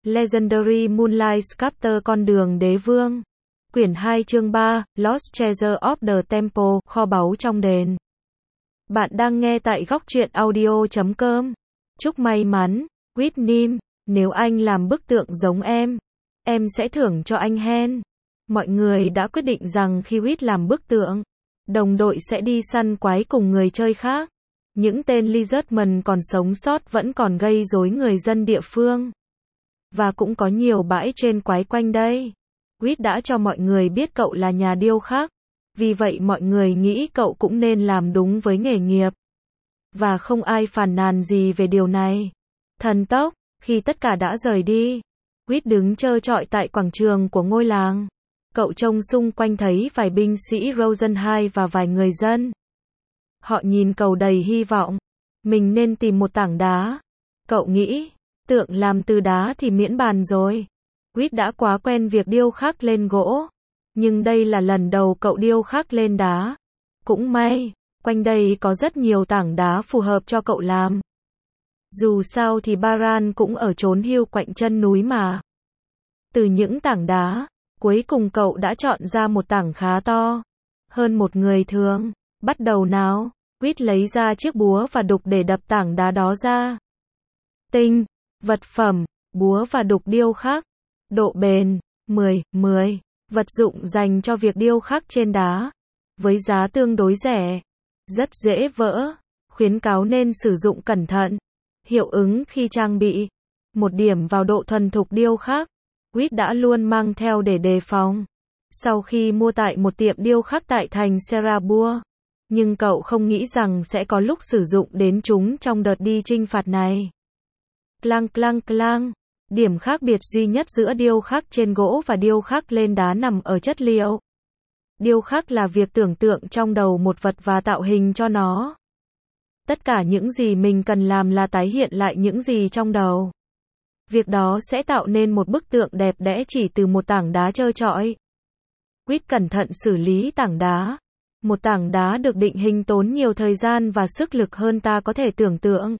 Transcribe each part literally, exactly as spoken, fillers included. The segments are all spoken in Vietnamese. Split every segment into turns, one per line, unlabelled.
Legendary Moonlight Sculptor Con đường đế vương. Quyển hai chương ba, Lost Treasure of the Temple, kho báu trong đền. Bạn đang nghe tại góc truyện audio chấm com. Chúc may mắn, Whitney, nếu anh làm bức tượng giống em, em sẽ thưởng cho anh hen. Mọi người đã quyết định rằng khi Whit làm bức tượng, đồng đội sẽ đi săn quái cùng người chơi khác. Những tên Lizardman còn sống sót vẫn còn gây rối người dân địa phương. Và cũng có nhiều bãi trên quái quanh đây. Whit đã cho mọi người biết cậu là nhà điêu khắc. Vì vậy mọi người nghĩ cậu cũng nên làm đúng với nghề nghiệp. Và không ai phàn nàn gì về điều này. Thần tốc, khi tất cả đã rời đi, Whit đứng trơ trọi tại quảng trường của ngôi làng. Cậu trông xung quanh thấy vài binh sĩ Rosenheim và vài người dân. Họ nhìn cậu đầy hy vọng. Mình nên tìm một tảng đá. Cậu nghĩ, tượng làm từ đá thì miễn bàn rồi. Whit đã quá quen việc điêu khắc lên gỗ. Nhưng đây là lần đầu cậu điêu khắc lên đá. Cũng may, quanh đây có rất nhiều tảng đá phù hợp cho cậu làm. Dù sao thì Baran cũng ở chốn hiu quạnh chân núi mà. Từ những tảng đá, cuối cùng cậu đã chọn ra một tảng khá to. Hơn một người thường. Bắt đầu nào. Whit lấy ra chiếc búa và đục để đập tảng đá đó ra. Tinh, vật phẩm, búa và đục điêu khắc. Độ bền, mười, mười. Vật dụng dành cho việc điêu khắc trên đá. Với giá tương đối rẻ. Rất dễ vỡ. Khuyến cáo nên sử dụng cẩn thận. Hiệu ứng khi trang bị. Một điểm vào độ thuần thục điêu khắc. Whit đã luôn mang theo để đề phòng. Sau khi mua tại một tiệm điêu khắc tại thành Serabua. Nhưng cậu không nghĩ rằng sẽ có lúc sử dụng đến chúng trong đợt đi chinh phạt này. Clang clang clang. Điểm khác biệt duy nhất giữa điêu khắc trên gỗ và điêu khắc lên đá nằm ở chất liệu. Điêu khắc là việc tưởng tượng trong đầu một vật và tạo hình cho nó. Tất cả những gì mình cần làm là tái hiện lại những gì trong đầu. Việc đó sẽ tạo nên một bức tượng đẹp đẽ chỉ từ một tảng đá trơ trọi. Whit cẩn thận xử lý tảng đá. Một tảng đá được định hình tốn nhiều thời gian và sức lực hơn ta có thể tưởng tượng.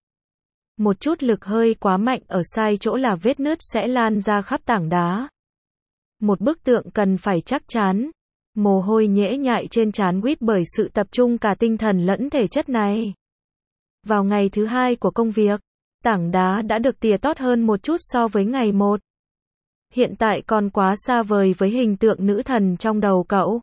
Một chút lực hơi quá mạnh ở sai chỗ là vết nứt sẽ lan ra khắp tảng đá. Một bức tượng cần phải chắc chắn. Mồ hôi nhễ nhại trên trán Whit bởi sự tập trung cả tinh thần lẫn thể chất này. Vào ngày thứ hai của công việc, tảng đá đã được tỉa tót hơn một chút so với ngày một. Hiện tại còn quá xa vời với hình tượng nữ thần trong đầu cậu.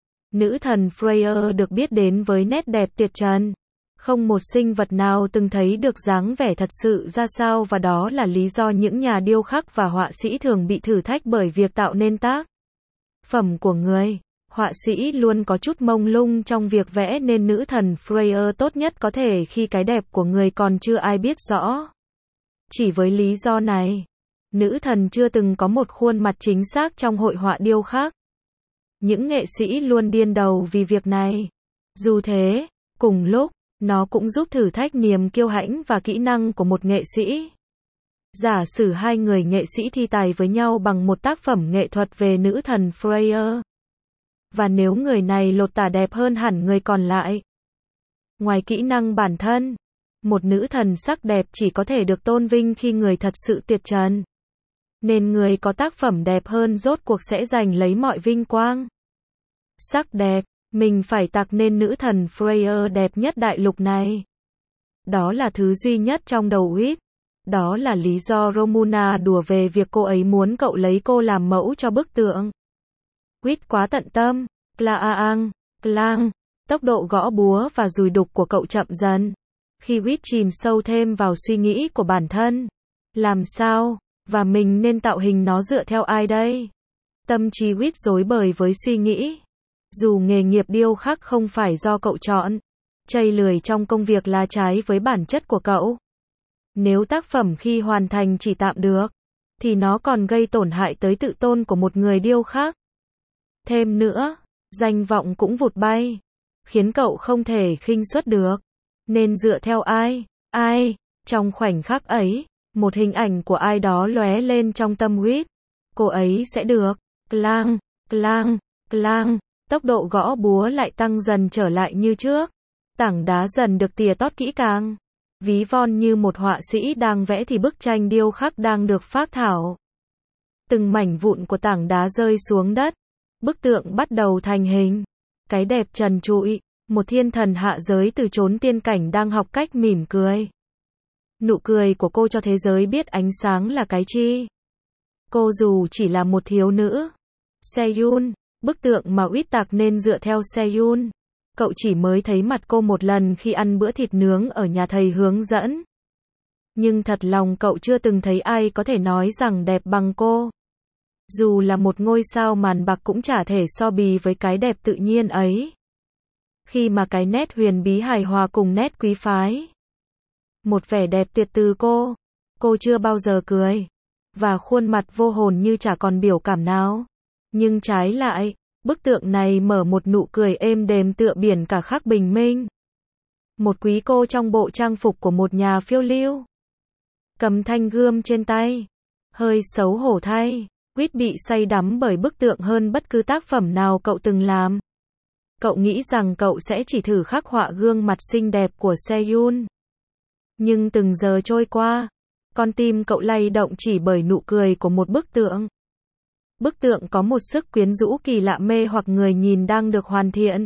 Nữ thần Freya được biết đến với nét đẹp tuyệt trần. Không một sinh vật nào từng thấy được dáng vẻ thật sự ra sao và đó là lý do những nhà điêu khắc và họa sĩ thường bị thử thách bởi việc tạo nên tác phẩm của người. Họa sĩ luôn có chút mông lung trong việc vẽ nên nữ thần Freya tốt nhất có thể khi cái đẹp của người còn chưa ai biết rõ. Chỉ với lý do này, nữ thần chưa từng có một khuôn mặt chính xác trong hội họa điêu khắc. Những nghệ sĩ luôn điên đầu vì việc này. Dù thế, cùng lúc, nó cũng giúp thử thách niềm kiêu hãnh và kỹ năng của một nghệ sĩ. Giả sử hai người nghệ sĩ thi tài với nhau bằng một tác phẩm nghệ thuật về nữ thần Freya. Và nếu người này lột tả đẹp hơn hẳn người còn lại. Ngoài kỹ năng bản thân, một nữ thần sắc đẹp chỉ có thể được tôn vinh khi người thật sự tuyệt trần. Nên người có tác phẩm đẹp hơn rốt cuộc sẽ giành lấy mọi vinh quang. Sắc đẹp, mình phải tạc nên nữ thần Freya đẹp nhất đại lục này. Đó là thứ duy nhất trong đầu Whit. Đó là lý do Romuna đùa về việc cô ấy muốn cậu lấy cô làm mẫu cho bức tượng. Whit quá tận tâm. Klaang, klang. Tốc độ gõ búa và dùi đục của cậu chậm dần. Khi Whit chìm sâu thêm vào suy nghĩ của bản thân. Làm sao? Và mình nên tạo hình nó dựa theo ai đây? Tâm trí Whit rối bời với suy nghĩ. Dù nghề nghiệp điêu khắc không phải do cậu chọn, chây lười trong công việc là trái với bản chất của cậu. Nếu tác phẩm khi hoàn thành chỉ tạm được, thì nó còn gây tổn hại tới tự tôn của một người điêu khắc. Thêm nữa, danh vọng cũng vụt bay, khiến cậu không thể khinh suất được. Nên dựa theo ai? Ai? Trong khoảnh khắc ấy, một hình ảnh của ai đó lóe lên trong tâm Whit. Cô ấy sẽ được. Clang, clang, clang. Tốc độ gõ búa lại tăng dần trở lại như trước. Tảng đá dần được tỉa tót kỹ càng. Ví von như một họa sĩ đang vẽ thì bức tranh điêu khắc đang được phác thảo. Từng mảnh vụn của tảng đá rơi xuống đất. Bức tượng bắt đầu thành hình. Cái đẹp trần trụi, một thiên thần hạ giới từ chốn tiên cảnh đang học cách mỉm cười. Nụ cười của cô cho thế giới biết ánh sáng là cái chi. Cô dù chỉ là một thiếu nữ. Seyun, bức tượng mà Uyết Tạc nên dựa theo Seyun. Cậu chỉ mới thấy mặt cô một lần khi ăn bữa thịt nướng ở nhà thầy hướng dẫn. Nhưng thật lòng cậu chưa từng thấy ai có thể nói rằng đẹp bằng cô. Dù là một ngôi sao màn bạc cũng chả thể so bì với cái đẹp tự nhiên ấy. Khi mà cái nét huyền bí hài hòa cùng nét quý phái. Một vẻ đẹp tuyệt từ cô. Cô chưa bao giờ cười. Và khuôn mặt vô hồn như chả còn biểu cảm nào. Nhưng trái lại, bức tượng này mở một nụ cười êm đềm tựa biển cả khắc bình minh. Một quý cô trong bộ trang phục của một nhà phiêu lưu. Cầm thanh gươm trên tay. Hơi xấu hổ thay. Uyết bị say đắm bởi bức tượng hơn bất cứ tác phẩm nào cậu từng làm. Cậu nghĩ rằng cậu sẽ chỉ thử khắc họa gương mặt xinh đẹp của Seyun. Nhưng từng giờ trôi qua, con tim cậu lay động chỉ bởi nụ cười của một bức tượng. Bức tượng có một sức quyến rũ kỳ lạ mê hoặc người nhìn đang được hoàn thiện.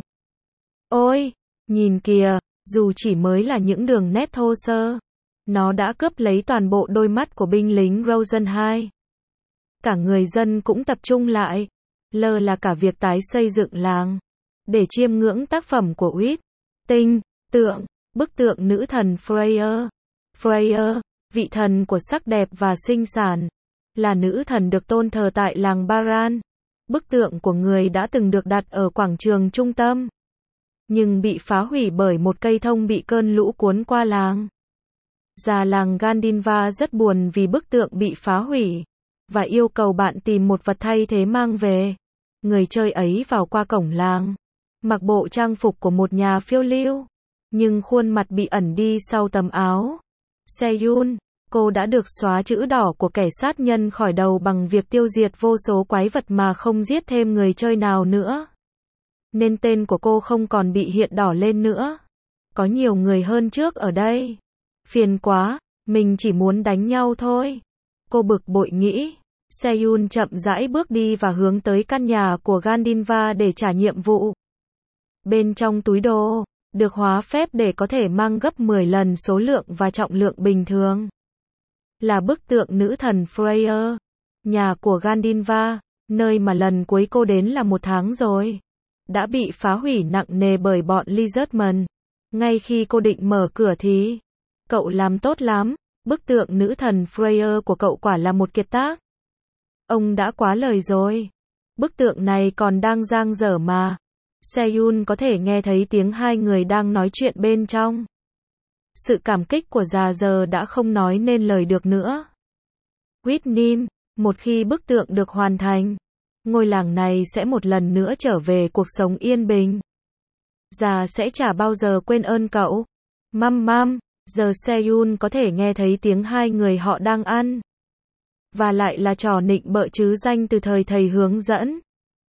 Ôi, nhìn kìa, dù chỉ mới là những đường nét thô sơ, nó đã cướp lấy toàn bộ đôi mắt của binh lính Rosen hai. Cả người dân cũng tập trung lại, lơ là cả việc tái xây dựng làng, để chiêm ngưỡng tác phẩm của Uyết. Tinh, tượng, bức tượng nữ thần Freya. Freya, vị thần của sắc đẹp và sinh sản, là nữ thần được tôn thờ tại làng Baran. Bức tượng của người đã từng được đặt ở quảng trường trung tâm, nhưng bị phá hủy bởi một cây thông bị cơn lũ cuốn qua làng. Già làng Gandinva rất buồn vì bức tượng bị phá hủy, và yêu cầu bạn tìm một vật thay thế mang về. Người chơi ấy vào qua cổng làng, mặc bộ trang phục của một nhà phiêu lưu, nhưng khuôn mặt bị ẩn đi sau tấm áo. Seyun, cô đã được xóa chữ đỏ của kẻ sát nhân khỏi đầu bằng việc tiêu diệt vô số quái vật mà không giết thêm người chơi nào nữa. Nên tên của cô không còn bị hiện đỏ lên nữa. Có nhiều người hơn trước ở đây. Phiền quá, mình chỉ muốn đánh nhau thôi. Cô bực bội nghĩ. Seyun chậm rãi bước đi và hướng tới căn nhà của Gandinva để trả nhiệm vụ. Bên trong túi đồ, được hóa phép để có thể mang gấp mười lần số lượng và trọng lượng bình thường. Là bức tượng nữ thần Freya, nhà của Gandinva, nơi mà lần cuối cô đến là một tháng rồi. Đã bị phá hủy nặng nề bởi bọn Lizardman. Ngay khi cô định mở cửa thì, cậu làm tốt lắm, bức tượng nữ thần Freya của cậu quả là một kiệt tác. Ông đã quá lời rồi. Bức tượng này còn đang dang dở mà. Seyun có thể nghe thấy tiếng hai người đang nói chuyện bên trong. Sự cảm kích của già giờ đã không nói nên lời được nữa. Whitnim, một khi bức tượng được hoàn thành, ngôi làng này sẽ một lần nữa trở về cuộc sống yên bình. Già sẽ chả bao giờ quên ơn cậu. Măm măm, giờ Seyun có thể nghe thấy tiếng hai người họ đang ăn. Và lại là trò nịnh bợ chứ danh từ thời thầy hướng dẫn.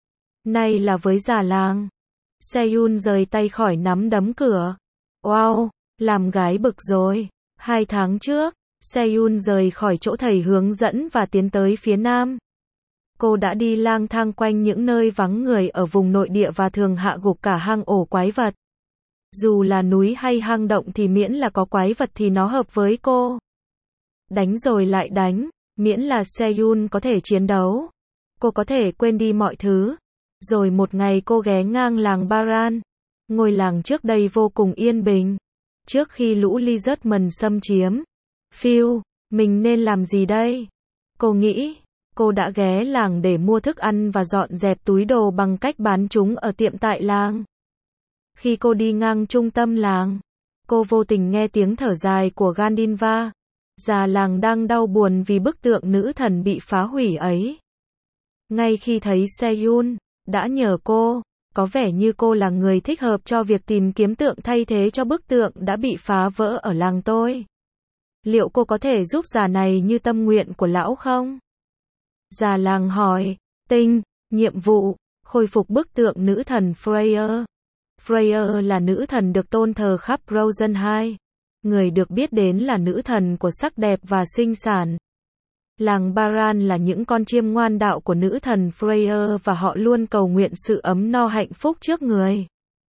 Nay là với già làng. Seyun rời tay khỏi nắm đấm cửa. Wow, làm gái bực rồi. Hai tháng trước, Seyun rời khỏi chỗ thầy hướng dẫn và tiến tới phía nam. Cô đã đi lang thang quanh những nơi vắng người ở vùng nội địa và thường hạ gục cả hang ổ quái vật. Dù là núi hay hang động thì miễn là có quái vật thì nó hợp với cô. Đánh rồi lại đánh, miễn là Seyun có thể chiến đấu. Cô có thể quên đi mọi thứ. Rồi một ngày cô ghé ngang làng Baran. Ngôi làng trước đây vô cùng yên bình. Trước khi lũ Lizardman xâm chiếm. Phiêu, mình nên làm gì đây? Cô nghĩ. Cô đã ghé làng để mua thức ăn và dọn dẹp túi đồ bằng cách bán chúng ở tiệm tại làng. Khi cô đi ngang trung tâm làng, cô vô tình nghe tiếng thở dài của Gandinva. Già làng đang đau buồn vì bức tượng nữ thần bị phá hủy ấy. Ngay khi thấy Seyun, đã nhờ cô, có vẻ như cô là người thích hợp cho việc tìm kiếm tượng thay thế cho bức tượng đã bị phá vỡ ở làng tôi. Liệu cô có thể giúp già này như tâm nguyện của lão không? Già làng hỏi. Tinh, nhiệm vụ, khôi phục bức tượng nữ thần Freya. Freya là nữ thần được tôn thờ khắp Rosen hai. Người được biết đến là nữ thần của sắc đẹp và sinh sản. Làng Baran là những con chiêm ngoan đạo của nữ thần Freya và họ luôn cầu nguyện sự ấm no hạnh phúc trước người.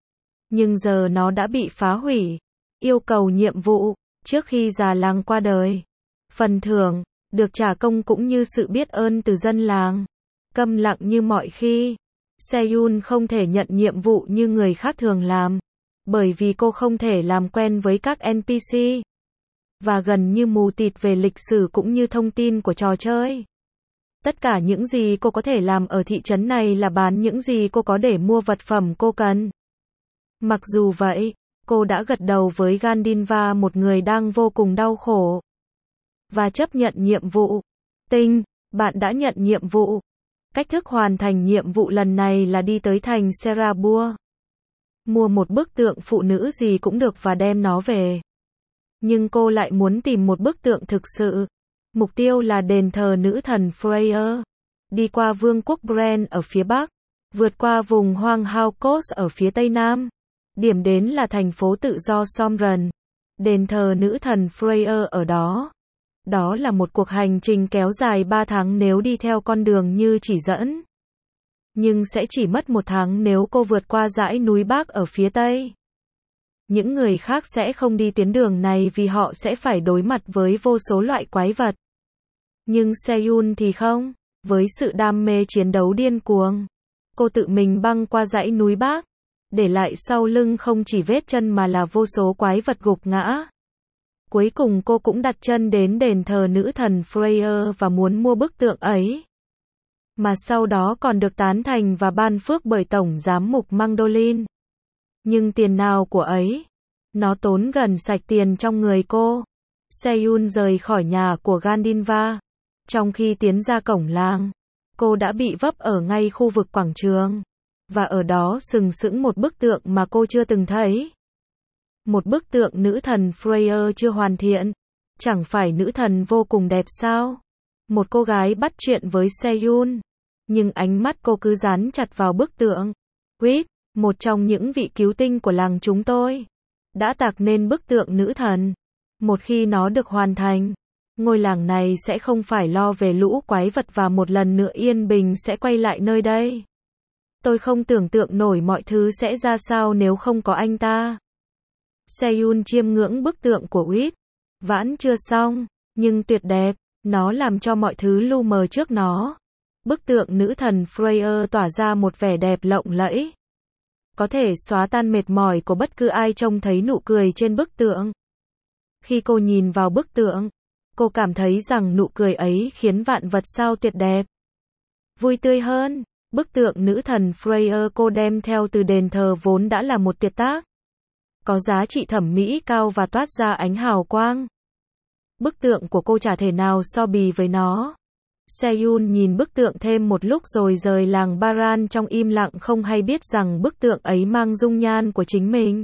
Nhưng giờ nó đã bị phá hủy. Yêu cầu nhiệm vụ, trước khi già làng qua đời. Phần thưởng, được trả công cũng như sự biết ơn từ dân làng. Câm lặng như mọi khi. Seyun không thể nhận nhiệm vụ như người khác thường làm. Bởi vì cô không thể làm quen với các en pê xê. Và gần như mù tịt về lịch sử cũng như thông tin của trò chơi. Tất cả những gì cô có thể làm ở thị trấn này là bán những gì cô có để mua vật phẩm cô cần. Mặc dù vậy, cô đã gật đầu với Gandinva, một người đang vô cùng đau khổ. Và chấp nhận nhiệm vụ. Tinh, bạn đã nhận nhiệm vụ. Cách thức hoàn thành nhiệm vụ lần này là đi tới thành Serabur. Mua một bức tượng phụ nữ gì cũng được và đem nó về. Nhưng cô lại muốn tìm một bức tượng thực sự. Mục tiêu là đền thờ nữ thần Freya. Đi qua vương quốc Bren ở phía bắc. Vượt qua vùng hoang Haukos ở phía tây nam. Điểm đến là thành phố tự do Somren. Đền thờ nữ thần Freya ở đó. Đó là một cuộc hành trình kéo dài ba tháng nếu đi theo con đường như chỉ dẫn. Nhưng sẽ chỉ mất một tháng nếu cô vượt qua dãy núi Bắc ở phía tây. Những người khác sẽ không đi tuyến đường này vì họ sẽ phải đối mặt với vô số loại quái vật. Nhưng Seyun thì không. Với sự đam mê chiến đấu điên cuồng, cô tự mình băng qua dãy núi Bắc, để lại sau lưng không chỉ vết chân mà là vô số quái vật gục ngã. Cuối cùng cô cũng đặt chân đến đền thờ nữ thần Freya và muốn mua bức tượng ấy. Mà sau đó còn được tán thành và ban phước bởi Tổng Giám mục Mandolin. Nhưng tiền nào của ấy? Nó tốn gần sạch tiền trong người cô. Seyun rời khỏi nhà của Gandinva. Trong khi tiến ra cổng làng, cô đã bị vấp ở ngay khu vực quảng trường. Và ở đó sừng sững một bức tượng mà cô chưa từng thấy. Một bức tượng nữ thần Freya chưa hoàn thiện. Chẳng phải nữ thần vô cùng đẹp sao? Một cô gái bắt chuyện với Seyun. Nhưng ánh mắt cô cứ dán chặt vào bức tượng. Quýt, một trong những vị cứu tinh của làng chúng tôi, đã tạc nên bức tượng nữ thần. Một khi nó được hoàn thành, ngôi làng này sẽ không phải lo về lũ quái vật và một lần nữa yên bình sẽ quay lại nơi đây. Tôi không tưởng tượng nổi mọi thứ sẽ ra sao nếu không có anh ta. Seyun chiêm ngưỡng bức tượng của Quýt. Vãn chưa xong, nhưng tuyệt đẹp. Nó làm cho mọi thứ lu mờ trước nó. Bức tượng nữ thần Freya tỏa ra một vẻ đẹp lộng lẫy. Có thể xóa tan mệt mỏi của bất cứ ai trông thấy nụ cười trên bức tượng. Khi cô nhìn vào bức tượng, cô cảm thấy rằng nụ cười ấy khiến vạn vật sao tuyệt đẹp. Vui tươi hơn, bức tượng nữ thần Freya cô đem theo từ đền thờ vốn đã là một tuyệt tác. Có giá trị thẩm mỹ cao và toát ra ánh hào quang. Bức tượng của cô chả thể nào so bì với nó. Seyun nhìn bức tượng thêm một lúc rồi rời làng Baran trong im lặng không hay biết rằng bức tượng ấy mang dung nhan của chính mình.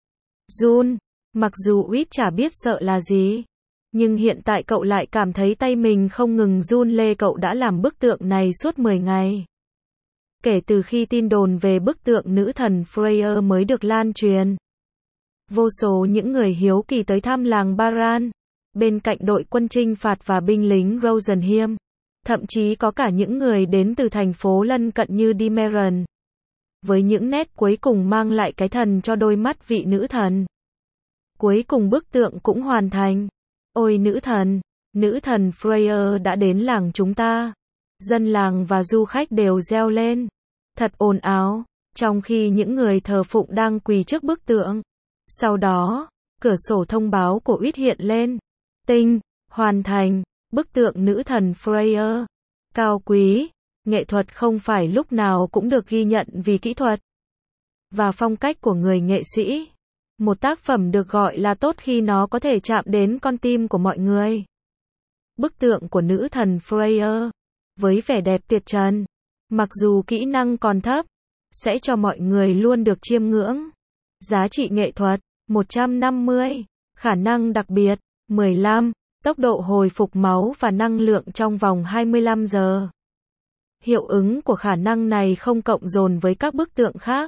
Jun, mặc dù Quýt chả biết sợ là gì, nhưng hiện tại cậu lại cảm thấy tay mình không ngừng run lê. Cậu đã làm bức tượng này suốt mười ngày. Kể từ khi tin đồn về bức tượng nữ thần Freya mới được lan truyền. Vô số những người hiếu kỳ tới thăm làng Baran, bên cạnh đội quân chinh phạt và binh lính Rosenheim. Thậm chí có cả những người đến từ thành phố lân cận như Dimeren. Với những nét cuối cùng mang lại cái thần cho đôi mắt vị nữ thần. Cuối cùng bức tượng cũng hoàn thành. Ôi nữ thần, nữ thần Freya đã đến làng chúng ta. Dân làng và du khách đều reo lên. Thật ồn ào, trong khi những người thờ phụng đang quỳ trước bức tượng. Sau đó, cửa sổ thông báo của Quýt hiện lên. Tinh, hoàn thành. Bức tượng nữ thần Freya. Cao quý. Nghệ thuật không phải lúc nào cũng được ghi nhận vì kỹ thuật và phong cách của người nghệ sĩ. Một tác phẩm được gọi là tốt khi nó có thể chạm đến con tim của mọi người. Bức tượng của nữ thần Freya, với vẻ đẹp tuyệt trần, mặc dù kỹ năng còn thấp, sẽ cho mọi người luôn được chiêm ngưỡng. Giá trị nghệ thuật, một trăm năm mươi. Khả năng đặc biệt, mười lăm. Tốc độ hồi phục máu và năng lượng trong vòng hai mươi lăm giờ. Hiệu ứng của khả năng này không cộng dồn với các bức tượng khác.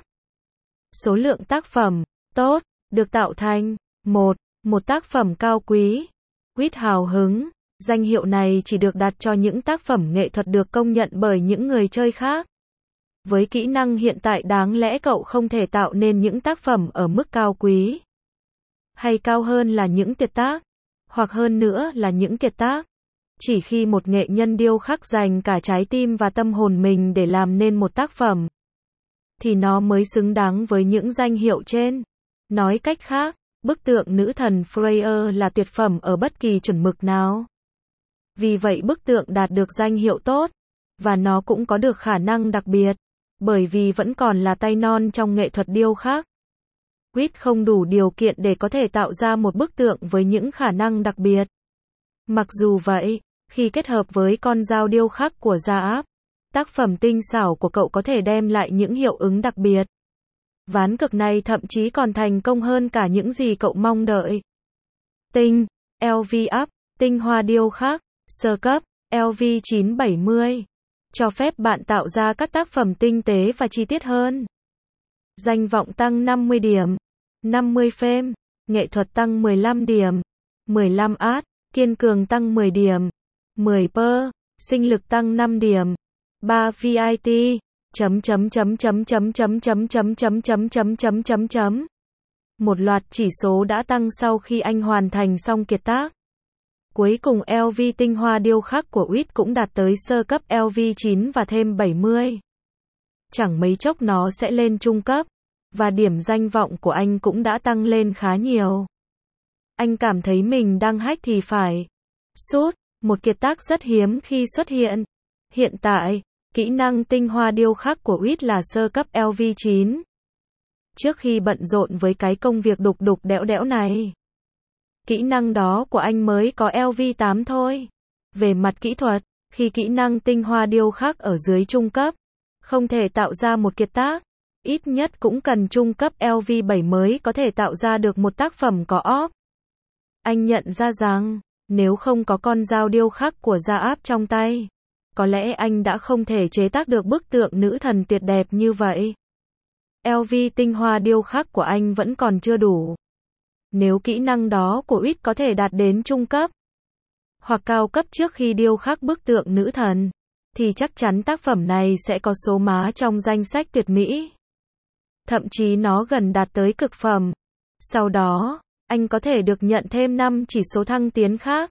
Số lượng tác phẩm tốt được tạo thành một. Một tác phẩm cao quý. Quýt hào hứng. Danh hiệu này chỉ được đặt cho những tác phẩm nghệ thuật được công nhận bởi những người chơi khác. Với kỹ năng hiện tại đáng lẽ cậu không thể tạo nên những tác phẩm ở mức cao quý. Hay cao hơn là những tuyệt tác. Hoặc hơn nữa là những kiệt tác. Chỉ khi một nghệ nhân điêu khắc dành cả trái tim và tâm hồn mình để làm nên một tác phẩm, thì nó mới xứng đáng với những danh hiệu trên. Nói cách khác, bức tượng nữ thần Freya là tuyệt phẩm ở bất kỳ chuẩn mực nào. Vì vậy bức tượng đạt được danh hiệu tốt, và nó cũng có được khả năng đặc biệt, bởi vì vẫn còn là tay non trong nghệ thuật điêu khắc. Quýt không đủ điều kiện để có thể tạo ra một bức tượng với những khả năng đặc biệt. Mặc dù vậy, khi kết hợp với con dao điêu khắc của Zaap, tác phẩm tinh xảo của cậu có thể đem lại những hiệu ứng đặc biệt. Ván cược này thậm chí còn thành công hơn cả những gì cậu mong đợi. Tinh, lờ vê Up, tinh hoa điêu khắc, sơ cấp, lờ vê chín bảy mươi. Cho phép bạn tạo ra các tác phẩm tinh tế và chi tiết hơn. Danh vọng tăng năm mươi điểm. năm mươi fame. Nghệ thuật tăng mười lăm điểm. mười lăm art. Kiên cường tăng mười điểm. mười per. Sinh lực tăng năm điểm. ba vê i tê. Chấm chấm chấm chấm chấm chấm chấm chấm chấm chấm chấm chấm chấm chấm. Một loạt chỉ số đã tăng sau khi anh hoàn thành xong kiệt tác. Cuối cùng lờ vê tinh hoa điêu khắc của Quýt cũng đạt tới sơ cấp lờ vê chín và thêm bảy mươi. Chẳng mấy chốc nó sẽ lên trung cấp, và điểm danh vọng của anh cũng đã tăng lên khá nhiều. Anh cảm thấy mình đang hack thì phải. Sút, một kiệt tác rất hiếm khi xuất hiện. Hiện tại, kỹ năng tinh hoa điêu khắc của Quýt là sơ cấp lờ vê chín. Trước khi bận rộn với cái công việc đục đục đẽo đẽo này, kỹ năng đó của anh mới có lờ vê tám thôi. Về mặt kỹ thuật, khi kỹ năng tinh hoa điêu khắc ở dưới trung cấp, không thể tạo ra một kiệt tác, ít nhất cũng cần trung cấp lờ vê bảy mới có thể tạo ra được một tác phẩm có óp. Anh nhận ra rằng, nếu không có con dao điêu khắc của Zaap trong tay, có lẽ anh đã không thể chế tác được bức tượng nữ thần tuyệt đẹp như vậy. lờ vê tinh hoa điêu khắc của anh vẫn còn chưa đủ. Nếu kỹ năng đó của Quýt có thể đạt đến trung cấp hoặc cao cấp trước khi điêu khắc bức tượng nữ thần, thì chắc chắn tác phẩm này sẽ có số má trong danh sách tuyệt mỹ. Thậm chí nó gần đạt tới cực phẩm. Sau đó, anh có thể được nhận thêm năm chỉ số thăng tiến khác.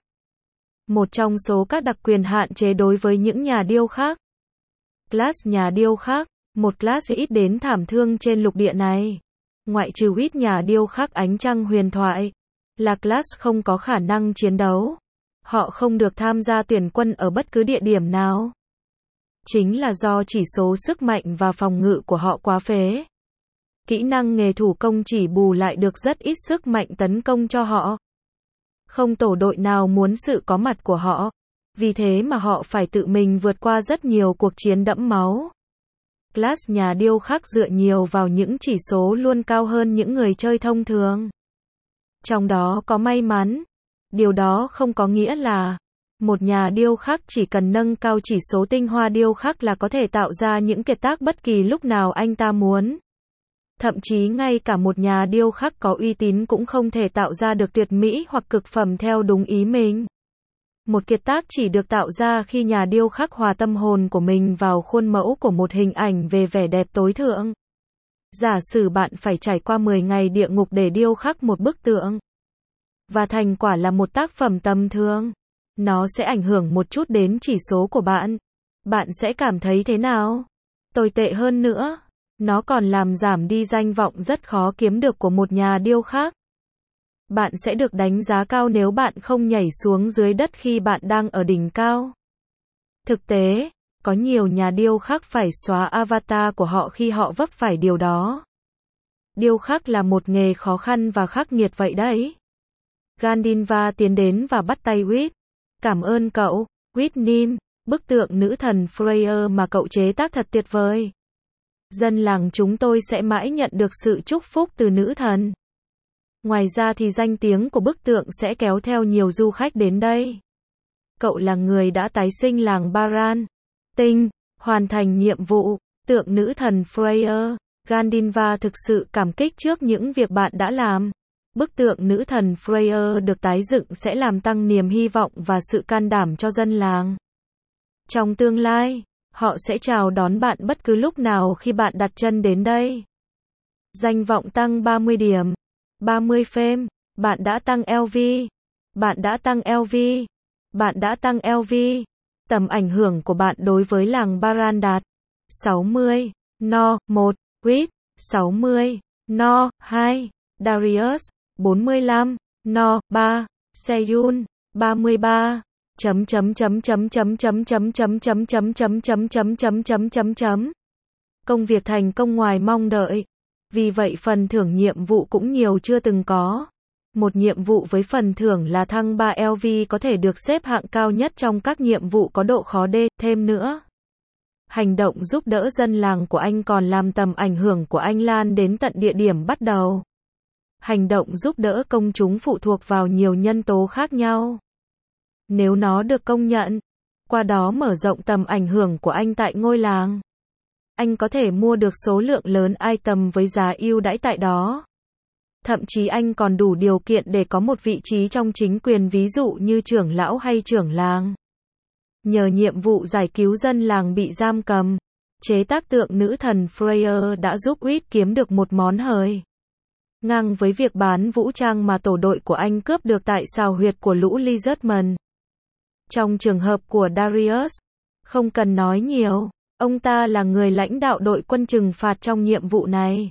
Một trong số các đặc quyền hạn chế đối với những nhà điêu khắc. Class nhà điêu khắc, một class ít đến thảm thương trên lục địa này. Ngoại trừ Quýt nhà điêu khắc ánh trăng huyền thoại, là class không có khả năng chiến đấu. Họ không được tham gia tuyển quân ở bất cứ địa điểm nào. Chính là do chỉ số sức mạnh và phòng ngự của họ quá phế. Kỹ năng nghề thủ công chỉ bù lại được rất ít sức mạnh tấn công cho họ. Không tổ đội nào muốn sự có mặt của họ. Vì thế mà họ phải tự mình vượt qua rất nhiều cuộc chiến đẫm máu. Class nhà điêu khắc dựa nhiều vào những chỉ số luôn cao hơn những người chơi thông thường. Trong đó có may mắn. Điều đó không có nghĩa là một nhà điêu khắc chỉ cần nâng cao chỉ số tinh hoa điêu khắc là có thể tạo ra những kiệt tác bất kỳ lúc nào anh ta muốn. Thậm chí ngay cả một nhà điêu khắc có uy tín cũng không thể tạo ra được tuyệt mỹ hoặc cực phẩm theo đúng ý mình. Một kiệt tác chỉ được tạo ra khi nhà điêu khắc hòa tâm hồn của mình vào khuôn mẫu của một hình ảnh về vẻ đẹp tối thượng. Giả sử bạn phải trải qua mười ngày địa ngục để điêu khắc một bức tượng, và thành quả là một tác phẩm tầm thường, nó sẽ ảnh hưởng một chút đến chỉ số của bạn. Bạn sẽ cảm thấy thế nào? Tồi tệ hơn nữa, nó còn làm giảm đi danh vọng rất khó kiếm được của một nhà điêu khắc. Bạn sẽ được đánh giá cao nếu bạn không nhảy xuống dưới đất khi bạn đang ở đỉnh cao. Thực tế, có nhiều nhà điêu khắc phải xóa avatar của họ khi họ vấp phải điều đó. Điêu khắc là một nghề khó khăn và khắc nghiệt vậy đấy. Gandinva tiến đến và bắt tay Quýt. Cảm ơn cậu, Quýt Nim, bức tượng nữ thần Freya mà cậu chế tác thật tuyệt vời. Dân làng chúng tôi sẽ mãi nhận được sự chúc phúc từ nữ thần. Ngoài ra thì danh tiếng của bức tượng sẽ kéo theo nhiều du khách đến đây. Cậu là người đã tái sinh làng Baran. Tinh, hoàn thành nhiệm vụ, tượng nữ thần Freya. Gandinva thực sự cảm kích trước những việc bạn đã làm. Bức tượng nữ thần Freya được tái dựng sẽ làm tăng niềm hy vọng và sự can đảm cho dân làng. Trong tương lai, họ sẽ chào đón bạn bất cứ lúc nào khi bạn đặt chân đến đây. Danh vọng tăng ba mươi điểm. ba mươi fame. Bạn đã tăng lờ vê. Bạn đã tăng lờ vê. Bạn đã tăng lờ vê. Tầm ảnh hưởng của bạn đối với làng Baran đạt sáu mươi. No, một. Quýt. sáu mươi. No, hai. Darius. bốn mươi lăm. No, ba. Seyun. ba mươi ba. Chấm chấm chấm chấm chấm chấm chấm chấm chấm chấm chấm chấm chấm chấm chấm chấm chấm. Công việc thành công ngoài mong đợi. Vì vậy phần thưởng nhiệm vụ cũng nhiều chưa từng có. Một nhiệm vụ với phần thưởng là thăng ba lờ vê có thể được xếp hạng cao nhất trong các nhiệm vụ có độ khó D. Thêm nữa, hành động giúp đỡ dân làng của anh còn làm tầm ảnh hưởng của anh lan đến tận địa điểm bắt đầu. Hành động giúp đỡ công chúng phụ thuộc vào nhiều nhân tố khác nhau. Nếu nó được công nhận, qua đó mở rộng tầm ảnh hưởng của anh tại ngôi làng, anh có thể mua được số lượng lớn item với giá ưu đãi tại đó. Thậm chí anh còn đủ điều kiện để có một vị trí trong chính quyền, ví dụ như trưởng lão hay trưởng làng. Nhờ nhiệm vụ giải cứu dân làng bị giam cầm, chế tác tượng nữ thần Freya đã giúp Reed kiếm được một món hời. Ngang với việc bán vũ trang mà tổ đội của anh cướp được tại sào huyệt của lũ Lizardman. Trong trường hợp của Darius, không cần nói nhiều, ông ta là người lãnh đạo đội quân trừng phạt trong nhiệm vụ này,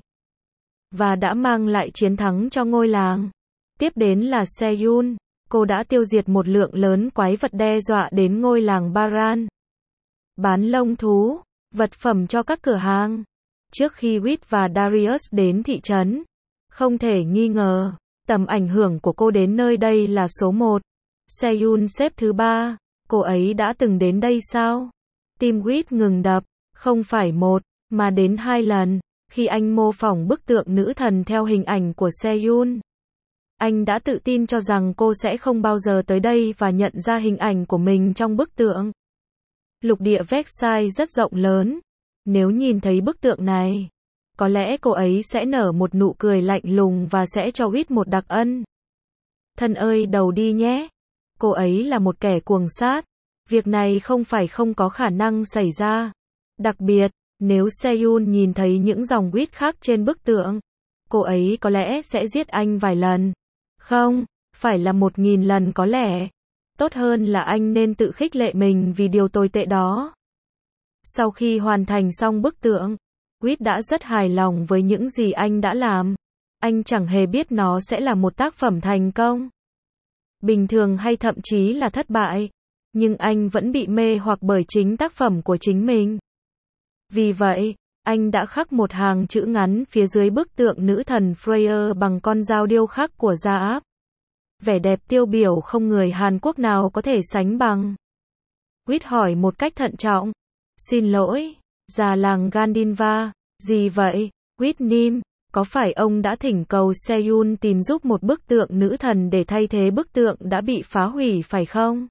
và đã mang lại chiến thắng cho ngôi làng. Tiếp đến là Seyun, cô đã tiêu diệt một lượng lớn quái vật đe dọa đến ngôi làng Baran. Bán lông thú, vật phẩm cho các cửa hàng. Trước khi Reed và Darius đến thị trấn, không thể nghi ngờ, tầm ảnh hưởng của cô đến nơi đây là số một. Seyun xếp thứ ba, cô ấy đã từng đến đây sao? Tim Reed ngừng đập, không phải một, mà đến hai lần, khi anh mô phỏng bức tượng nữ thần theo hình ảnh của Seyun. Anh đã tự tin cho rằng cô sẽ không bao giờ tới đây và nhận ra hình ảnh của mình trong bức tượng. Lục địa Vexai rất rộng lớn. Nếu nhìn thấy bức tượng này, có lẽ cô ấy sẽ nở một nụ cười lạnh lùng và sẽ cho Reed một đặc ân. Thân ơi, đầu đi nhé. Cô ấy là một kẻ cuồng sát. Việc này không phải không có khả năng xảy ra. Đặc biệt, nếu Seyun nhìn thấy những dòng Reed khác trên bức tượng, cô ấy có lẽ sẽ giết anh vài lần. Không, phải là một nghìn lần có lẽ. Tốt hơn là anh nên tự khích lệ mình vì điều tồi tệ đó. Sau khi hoàn thành xong bức tượng, Reed đã rất hài lòng với những gì anh đã làm. Anh chẳng hề biết nó sẽ là một tác phẩm thành công, bình thường hay thậm chí là thất bại. Nhưng anh vẫn bị mê hoặc bởi chính tác phẩm của chính mình. Vì vậy, anh đã khắc một hàng chữ ngắn phía dưới bức tượng nữ thần Freya bằng con dao điêu khắc của Gia Áp. Vẻ đẹp tiêu biểu không người Hàn Quốc nào có thể sánh bằng. Reed hỏi một cách thận trọng. Xin lỗi, già làng Gandinva, gì vậy? Reed Nim, có phải ông đã thỉnh cầu Seyun tìm giúp một bức tượng nữ thần để thay thế bức tượng đã bị phá hủy phải không?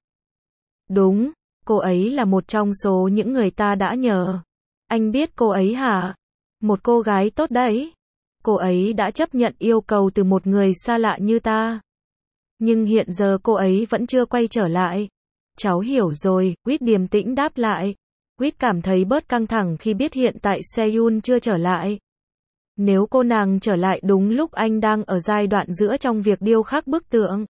Đúng, cô ấy là một trong số những người ta đã nhờ. Anh biết cô ấy hả? Một cô gái tốt đấy. Cô ấy đã chấp nhận yêu cầu từ một người xa lạ như ta. Nhưng hiện giờ cô ấy vẫn chưa quay trở lại. Cháu hiểu rồi, Reed điềm tĩnh đáp lại. Reed cảm thấy bớt căng thẳng khi biết hiện tại Seyun chưa trở lại. Nếu cô nàng trở lại đúng lúc anh đang ở giai đoạn giữa trong việc điêu khắc bức tượng,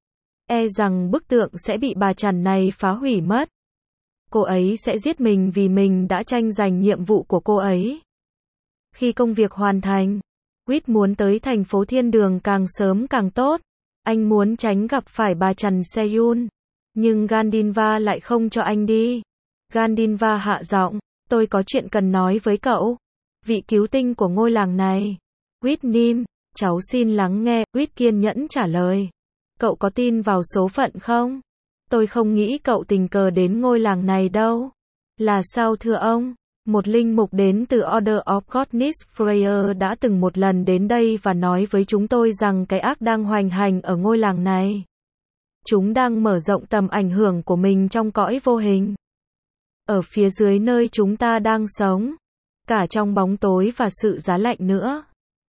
e rằng bức tượng sẽ bị bà chằn này phá hủy mất. Cô ấy sẽ giết mình vì mình đã tranh giành nhiệm vụ của cô ấy. Khi công việc hoàn thành, Reed muốn tới thành phố Thiên Đường càng sớm càng tốt. Anh muốn tránh gặp phải bà chằn Seyun. Nhưng Gandinva lại không cho anh đi. Gandinva hạ giọng, tôi có chuyện cần nói với cậu. Vị cứu tinh của ngôi làng này. Reed Nim, cháu xin lắng nghe, Reed kiên nhẫn trả lời. Cậu có tin vào số phận không? Tôi không nghĩ cậu tình cờ đến ngôi làng này đâu. Là sao thưa ông? Một linh mục đến từ Order of Godness Freya đã từng một lần đến đây và nói với chúng tôi rằng cái ác đang hoành hành ở ngôi làng này. Chúng đang mở rộng tầm ảnh hưởng của mình trong cõi vô hình. Ở phía dưới nơi chúng ta đang sống. Cả trong bóng tối và sự giá lạnh nữa.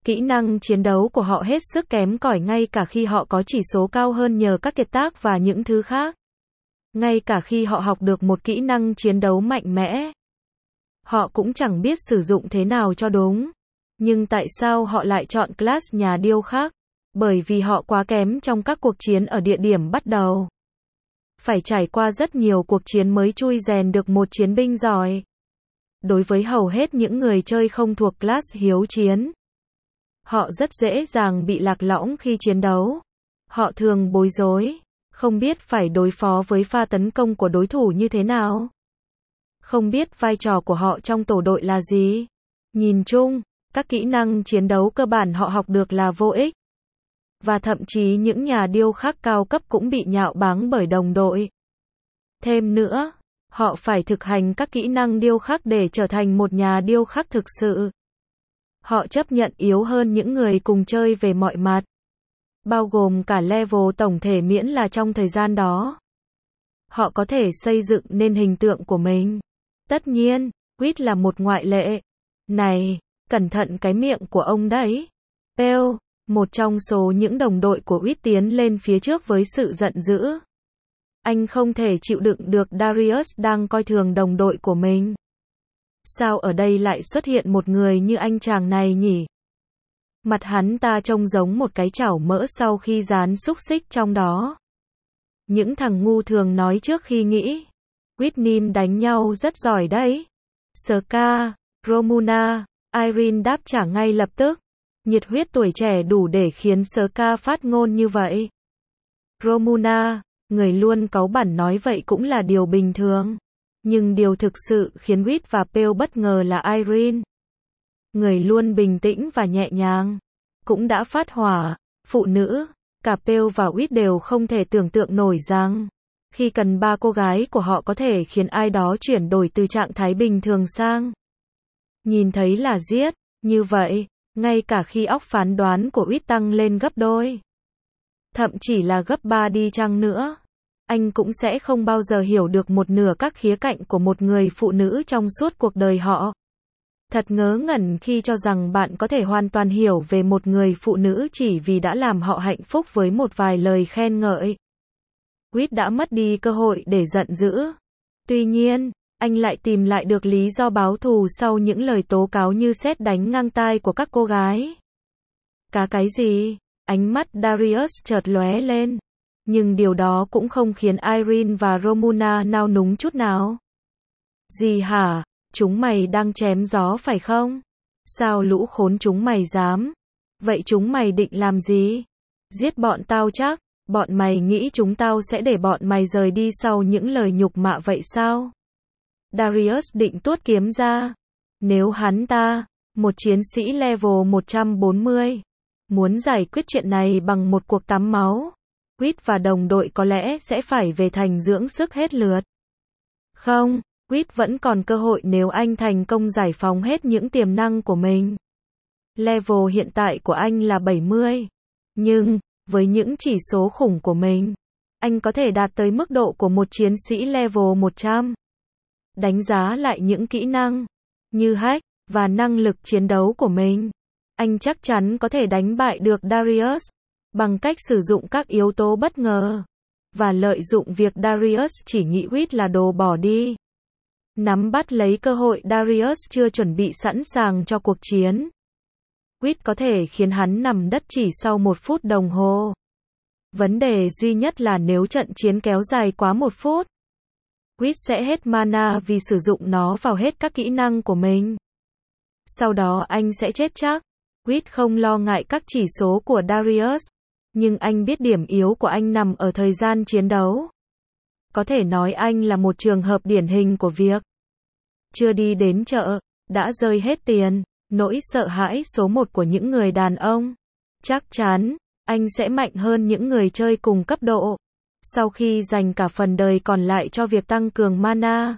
Kỹ năng chiến đấu của họ hết sức kém cỏi ngay cả khi họ có chỉ số cao hơn nhờ các kiệt tác và những thứ khác. Ngay cả khi họ học được một kỹ năng chiến đấu mạnh mẽ, họ cũng chẳng biết sử dụng thế nào cho đúng. Nhưng tại sao họ lại chọn class nhà điêu khắc? Bởi vì họ quá kém trong các cuộc chiến ở địa điểm bắt đầu. Phải trải qua rất nhiều cuộc chiến mới chui rèn được một chiến binh giỏi. Đối với hầu hết những người chơi không thuộc class hiếu chiến, họ rất dễ dàng bị lạc lõng khi chiến đấu. Họ thường bối rối, không biết phải đối phó với pha tấn công của đối thủ như thế nào. Không biết vai trò của họ trong tổ đội là gì. Nhìn chung, các kỹ năng chiến đấu cơ bản họ học được là vô ích. Và thậm chí những nhà điêu khắc cao cấp cũng bị nhạo báng bởi đồng đội. Thêm nữa, họ phải thực hành các kỹ năng điêu khắc để trở thành một nhà điêu khắc thực sự. Họ chấp nhận yếu hơn những người cùng chơi về mọi mặt, bao gồm cả level tổng thể miễn là trong thời gian đó, họ có thể xây dựng nên hình tượng của mình. Tất nhiên, Quýt là một ngoại lệ. Này, cẩn thận cái miệng của ông đấy. Pale, một trong số những đồng đội của Quýt tiến lên phía trước với sự giận dữ. Anh không thể chịu đựng được Darius đang coi thường đồng đội của mình. Sao ở đây lại xuất hiện một người như anh chàng này nhỉ? Mặt hắn ta trông giống một cái chảo mỡ sau khi rán xúc xích trong đó. Những thằng ngu thường nói trước khi nghĩ. Whitnim đánh nhau rất giỏi đấy. Ska, Romuna, Irene đáp trả ngay lập tức. Nhiệt huyết tuổi trẻ đủ để khiến Ska phát ngôn như vậy. Romuna, người luôn cáu bẳn nói vậy cũng là điều bình thường. Nhưng điều thực sự khiến Whit và Pale bất ngờ là Irene, người luôn bình tĩnh và nhẹ nhàng, cũng đã phát hỏa. Phụ nữ, cả Pale và Whit đều không thể tưởng tượng nổi rằng, khi cần ba cô gái của họ có thể khiến ai đó chuyển đổi từ trạng thái bình thường sang nhìn thấy là giết, như vậy, ngay cả khi óc phán đoán của Whit tăng lên gấp đôi, thậm chỉ là gấp ba đi chăng nữa, anh cũng sẽ không bao giờ hiểu được một nửa các khía cạnh của một người phụ nữ trong suốt cuộc đời họ. Thật ngớ ngẩn khi cho rằng bạn có thể hoàn toàn hiểu về một người phụ nữ chỉ vì đã làm họ hạnh phúc với một vài lời khen ngợi. Quýt đã mất đi cơ hội để giận dữ. Tuy nhiên, anh lại tìm lại được lý do báo thù sau những lời tố cáo như sét đánh ngang tai của các cô gái. Cá cái gì? Ánh mắt Darius chợt lóe lên. Nhưng điều đó cũng không khiến Irene và Romuna nao núng chút nào. Gì hả? Chúng mày đang chém gió phải không? Sao lũ khốn chúng mày dám? Vậy chúng mày định làm gì? Giết bọn tao chắc? Bọn mày nghĩ chúng tao sẽ để bọn mày rời đi sau những lời nhục mạ vậy sao? Darius định tuốt kiếm ra. Nếu hắn ta, một chiến sĩ level một trăm bốn mươi, muốn giải quyết chuyện này bằng một cuộc tắm máu, Quýt và đồng đội có lẽ sẽ phải về thành dưỡng sức hết lượt. Không, Quýt vẫn còn cơ hội nếu anh thành công giải phóng hết những tiềm năng của mình. Level hiện tại của anh là bảy mươi. Nhưng, với những chỉ số khủng của mình, anh có thể đạt tới mức độ của một chiến sĩ level một trăm. Đánh giá lại những kỹ năng, như hack, và năng lực chiến đấu của mình, anh chắc chắn có thể đánh bại được Darius, bằng cách sử dụng các yếu tố bất ngờ, và lợi dụng việc Darius chỉ nghĩ Quýt là đồ bỏ đi. Nắm bắt lấy cơ hội Darius chưa chuẩn bị sẵn sàng cho cuộc chiến. Quýt có thể khiến hắn nằm đất chỉ sau một phút đồng hồ. Vấn đề duy nhất là nếu trận chiến kéo dài quá một phút, Quýt sẽ hết mana vì sử dụng nó vào hết các kỹ năng của mình. Sau đó anh sẽ chết chắc. Quýt không lo ngại các chỉ số của Darius, nhưng anh biết điểm yếu của anh nằm ở thời gian chiến đấu. Có thể nói anh là một trường hợp điển hình của việc chưa đi đến chợ, đã rơi hết tiền, nỗi sợ hãi số một của những người đàn ông. Chắc chắn, anh sẽ mạnh hơn những người chơi cùng cấp độ, sau khi dành cả phần đời còn lại cho việc tăng cường mana.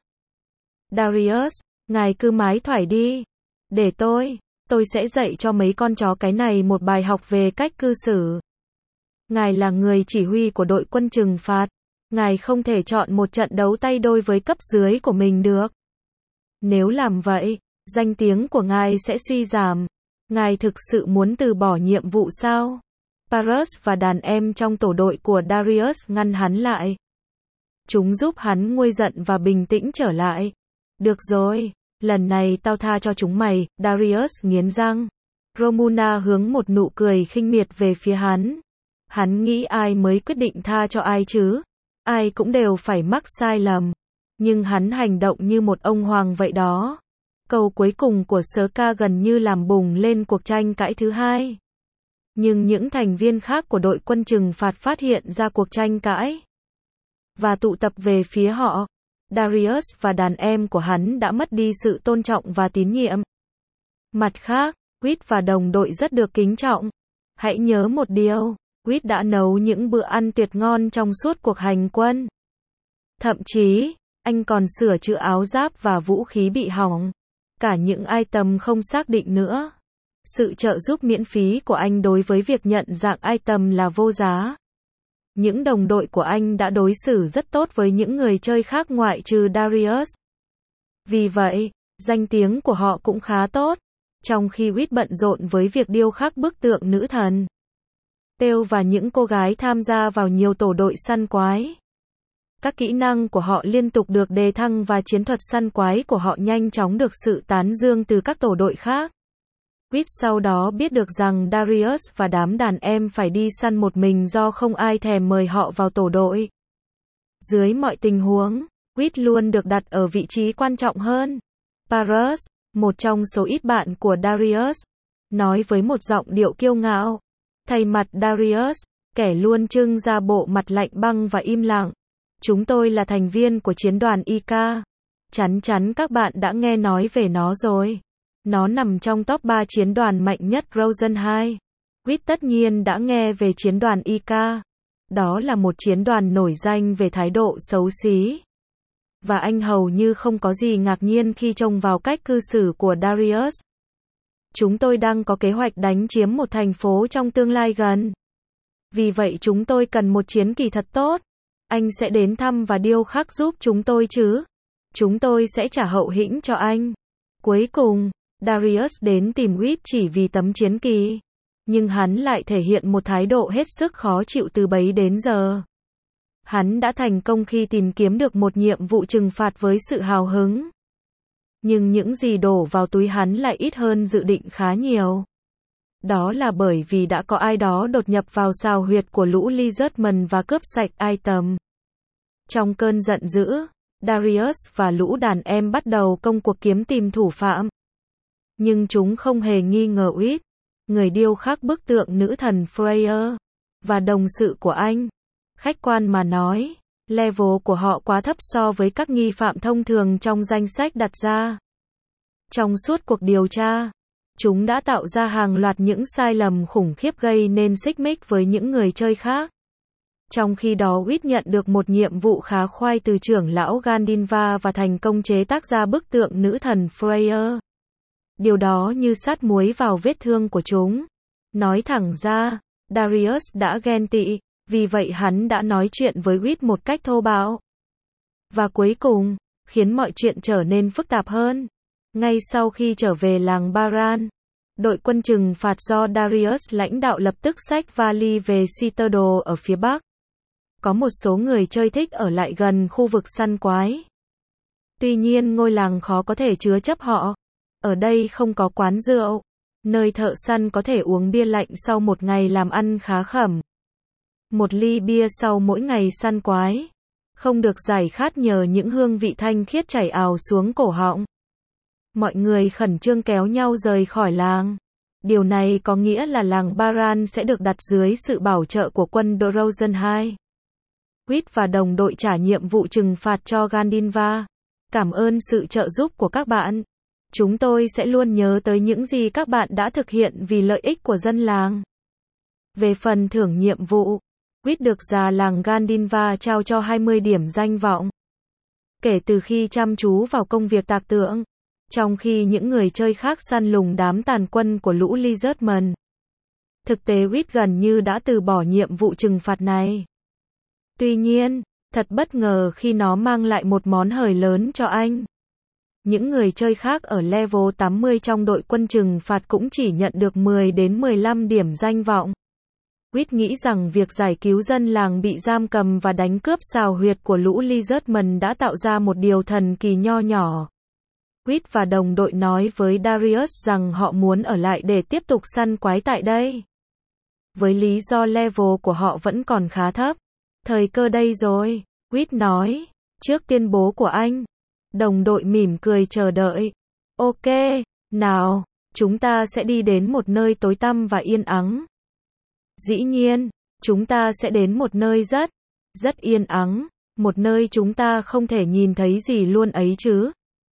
Darius, ngài cứ mái thoải đi. Để tôi, tôi sẽ dạy cho mấy con chó cái này một bài học về cách cư xử. Ngài là người chỉ huy của đội quân trừng phạt. Ngài không thể chọn một trận đấu tay đôi với cấp dưới của mình được. Nếu làm vậy, danh tiếng của ngài sẽ suy giảm. Ngài thực sự muốn từ bỏ nhiệm vụ sao? Paris và đàn em trong tổ đội của Darius ngăn hắn lại. Chúng giúp hắn nguôi giận và bình tĩnh trở lại. Được rồi, lần này tao tha cho chúng mày, Darius nghiến răng. Romuna hướng một nụ cười khinh miệt về phía hắn. Hắn nghĩ ai mới quyết định tha cho ai chứ? Ai cũng đều phải mắc sai lầm. Nhưng hắn hành động như một ông hoàng vậy đó. Câu cuối cùng của sớ ca gần như làm bùng lên cuộc tranh cãi thứ hai. Nhưng những thành viên khác của đội quân trừng phạt phát hiện ra cuộc tranh cãi và tụ tập về phía họ. Darius và đàn em của hắn đã mất đi sự tôn trọng và tín nhiệm. Mặt khác, Quýt và đồng đội rất được kính trọng. Hãy nhớ một điều, Quýt đã nấu những bữa ăn tuyệt ngon trong suốt cuộc hành quân. Thậm chí, anh còn sửa chữa áo giáp và vũ khí bị hỏng. Cả những item không xác định nữa. Sự trợ giúp miễn phí của anh đối với việc nhận dạng item là vô giá. Những đồng đội của anh đã đối xử rất tốt với những người chơi khác ngoại trừ Darius. Vì vậy, danh tiếng của họ cũng khá tốt. Trong khi Quýt bận rộn với việc điêu khắc bức tượng nữ thần, Têu và những cô gái tham gia vào nhiều tổ đội săn quái. Các kỹ năng của họ liên tục được đề thăng và chiến thuật săn quái của họ nhanh chóng được sự tán dương từ các tổ đội khác. Quýt sau đó biết được rằng Darius và đám đàn em phải đi săn một mình do không ai thèm mời họ vào tổ đội. Dưới mọi tình huống, Quýt luôn được đặt ở vị trí quan trọng hơn. Paris, một trong số ít bạn của Darius, nói với một giọng điệu kiêu ngạo. Thay mặt Darius, kẻ luôn trưng ra bộ mặt lạnh băng và im lặng. Chúng tôi là thành viên của chiến đoàn i ca. Chắn chắn các bạn đã nghe nói về nó rồi. Nó nằm trong top ba chiến đoàn mạnh nhất Rosen hai. Quýt tất nhiên đã nghe về chiến đoàn i ca. Đó là một chiến đoàn nổi danh về thái độ xấu xí. Và anh hầu như không có gì ngạc nhiên khi trông vào cách cư xử của Darius. Chúng tôi đang có kế hoạch đánh chiếm một thành phố trong tương lai gần. Vì vậy chúng tôi cần một chiến kỳ thật tốt. Anh sẽ đến thăm và điêu khắc giúp chúng tôi chứ? Chúng tôi sẽ trả hậu hĩnh cho anh. Cuối cùng, Darius đến tìm Quýt chỉ vì tấm chiến kỳ. Nhưng hắn lại thể hiện một thái độ hết sức khó chịu từ bấy đến giờ. Hắn đã thành công khi tìm kiếm được một nhiệm vụ trừng phạt với sự hào hứng. Nhưng những gì đổ vào túi hắn lại ít hơn dự định khá nhiều. Đó là bởi vì đã có ai đó đột nhập vào sào huyệt của lũ Lizardman và cướp sạch item. Trong cơn giận dữ, Darius và lũ đàn em bắt đầu công cuộc kiếm tìm thủ phạm. Nhưng chúng không hề nghi ngờ Quýt, người điêu khắc bức tượng nữ thần Freya, và đồng sự của anh. Khách quan mà nói, level của họ quá thấp so với các nghi phạm thông thường trong danh sách đặt ra. Trong suốt cuộc điều tra, chúng đã tạo ra hàng loạt những sai lầm khủng khiếp gây nên xích mích với những người chơi khác. Trong khi đó Quýt nhận được một nhiệm vụ khá khoai từ trưởng lão Gandinva và thành công chế tác ra bức tượng nữ thần Freya. Điều đó như sát muối vào vết thương của chúng. Nói thẳng ra, Darius đã ghen tị, vì vậy hắn đã nói chuyện với Quýt một cách thô bạo. Và cuối cùng, khiến mọi chuyện trở nên phức tạp hơn. Ngay sau khi trở về làng Baran, đội quân trừng phạt do Darius lãnh đạo lập tức xách vali về Citadel ở phía bắc. Có một số người chơi thích ở lại gần khu vực săn quái. Tuy nhiên ngôi làng khó có thể chứa chấp họ. Ở đây không có quán rượu, nơi thợ săn có thể uống bia lạnh sau một ngày làm ăn khá khẩm. Một ly bia sau mỗi ngày săn quái. Không được giải khát nhờ những hương vị thanh khiết chảy ào xuống cổ họng. Mọi người khẩn trương kéo nhau rời khỏi làng. Điều này có nghĩa là làng Baran sẽ được đặt dưới sự bảo trợ của quân Rosen hai. Quýt và đồng đội trả nhiệm vụ trừng phạt cho Gandinva. Cảm ơn sự trợ giúp của các bạn. Chúng tôi sẽ luôn nhớ tới những gì các bạn đã thực hiện vì lợi ích của dân làng. Về phần thưởng nhiệm vụ, Quýt được già làng Gandinva trao cho hai mươi điểm danh vọng. Kể từ khi chăm chú vào công việc tạc tượng, trong khi những người chơi khác săn lùng đám tàn quân của lũ Lizardman. Thực tế Quýt gần như đã từ bỏ nhiệm vụ trừng phạt này. Tuy nhiên, thật bất ngờ khi nó mang lại một món hời lớn cho anh. Những người chơi khác ở level tám mươi trong đội quân trừng phạt cũng chỉ nhận được mười đến mười lăm điểm danh vọng. Quýt nghĩ rằng việc giải cứu dân làng bị giam cầm và đánh cướp xào huyệt của lũ Lizardmen đã tạo ra một điều thần kỳ nho nhỏ. Quýt và đồng đội nói với Darius rằng họ muốn ở lại để tiếp tục săn quái tại đây. Với lý do level của họ vẫn còn khá thấp. Thời cơ đây rồi, Quýt nói. Trước tuyên bố của anh, đồng đội mỉm cười chờ đợi. Ok, nào, chúng ta sẽ đi đến một nơi tối tăm và yên ắng. Dĩ nhiên, chúng ta sẽ đến một nơi rất, rất yên ắng, một nơi chúng ta không thể nhìn thấy gì luôn ấy chứ.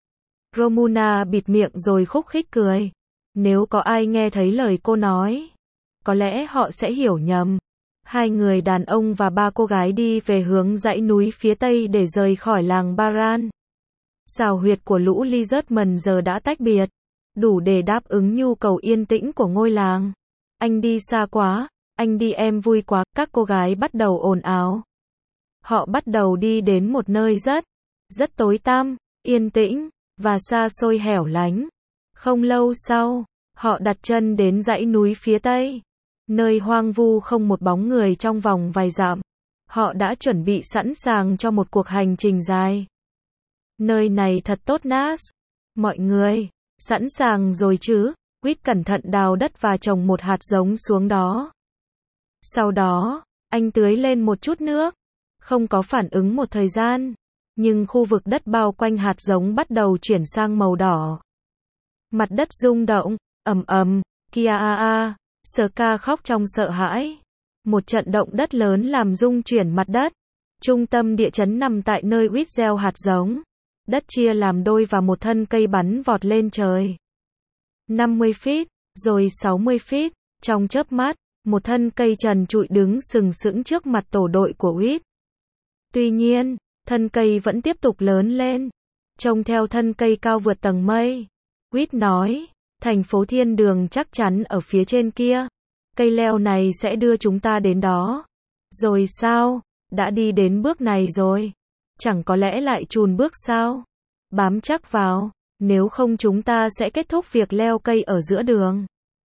Romuna bịt miệng rồi khúc khích cười. Nếu có ai nghe thấy lời cô nói, có lẽ họ sẽ hiểu nhầm. Hai người đàn ông và ba cô gái đi về hướng dãy núi phía tây để rời khỏi làng Baran. Xào huyệt của lũ Lizardmen giờ đã tách biệt, đủ để đáp ứng nhu cầu yên tĩnh của ngôi làng. Anh đi xa quá, anh đi em vui quá, các cô gái bắt đầu ồn ào. Họ bắt đầu đi đến một nơi rất, rất tối tăm, yên tĩnh, và xa xôi hẻo lánh. Không lâu sau, họ đặt chân đến dãy núi phía tây. Nơi hoang vu không một bóng người trong vòng vài dặm. Họ đã chuẩn bị sẵn sàng cho một cuộc hành trình dài. Nơi này thật tốt Nas. Mọi người, sẵn sàng rồi chứ? Quýt cẩn thận đào đất và trồng một hạt giống xuống đó. Sau đó, anh tưới lên một chút nước. Không có phản ứng một thời gian. Nhưng khu vực đất bao quanh hạt giống bắt đầu chuyển sang màu đỏ. Mặt đất rung động, ầm ầm, kia a a. Ska khóc trong sợ hãi. Một trận động đất lớn làm rung chuyển mặt đất. Trung tâm địa chấn nằm tại nơi Quýt gieo hạt giống. Đất chia làm đôi và một thân cây bắn vọt lên trời. năm mươi feet, rồi sáu mươi feet. Trong chớp mắt, một thân cây trần trụi đứng sừng sững trước mặt tổ đội của Quýt. Tuy nhiên, thân cây vẫn tiếp tục lớn lên. Trông theo thân cây cao vượt tầng mây. Quýt nói, thành phố thiên đường chắc chắn ở phía trên kia. Cây leo này sẽ đưa chúng ta đến đó. Rồi sao? Đã đi đến bước này rồi. Chẳng có lẽ lại chùn bước sao? Bám chắc vào, nếu không chúng ta sẽ kết thúc việc leo cây ở giữa đường.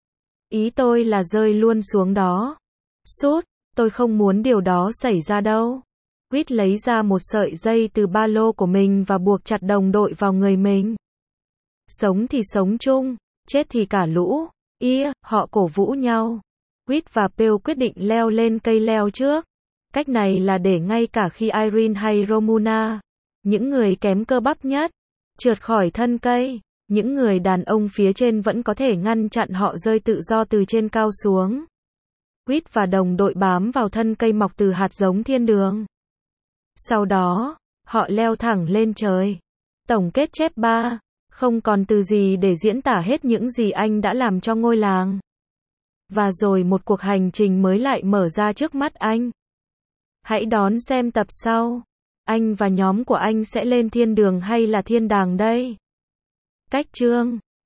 Ý tôi là rơi luôn xuống đó. Sút, tôi không muốn điều đó xảy ra đâu. Quýt lấy ra một sợi dây từ ba lô của mình và buộc chặt đồng đội vào người mình. Sống thì sống chung, chết thì cả lũ. Ia, họ cổ vũ nhau. Quýt và Pale quyết định leo lên cây leo trước. Cách này là để ngay cả khi Irene hay Romuna, những người kém cơ bắp nhất, trượt khỏi thân cây, những người đàn ông phía trên vẫn có thể ngăn chặn họ rơi tự do từ trên cao xuống. Quýt và đồng đội bám vào thân cây mọc từ hạt giống thiên đường. Sau đó, họ leo thẳng lên trời. Tổng kết chép ba. Không còn từ gì để diễn tả hết những gì anh đã làm cho ngôi làng. Và rồi một cuộc hành trình mới lại mở ra trước mắt anh. Hãy đón xem tập sau. Anh và nhóm của anh sẽ lên thiên đường hay là thiên đàng đây? Cách chương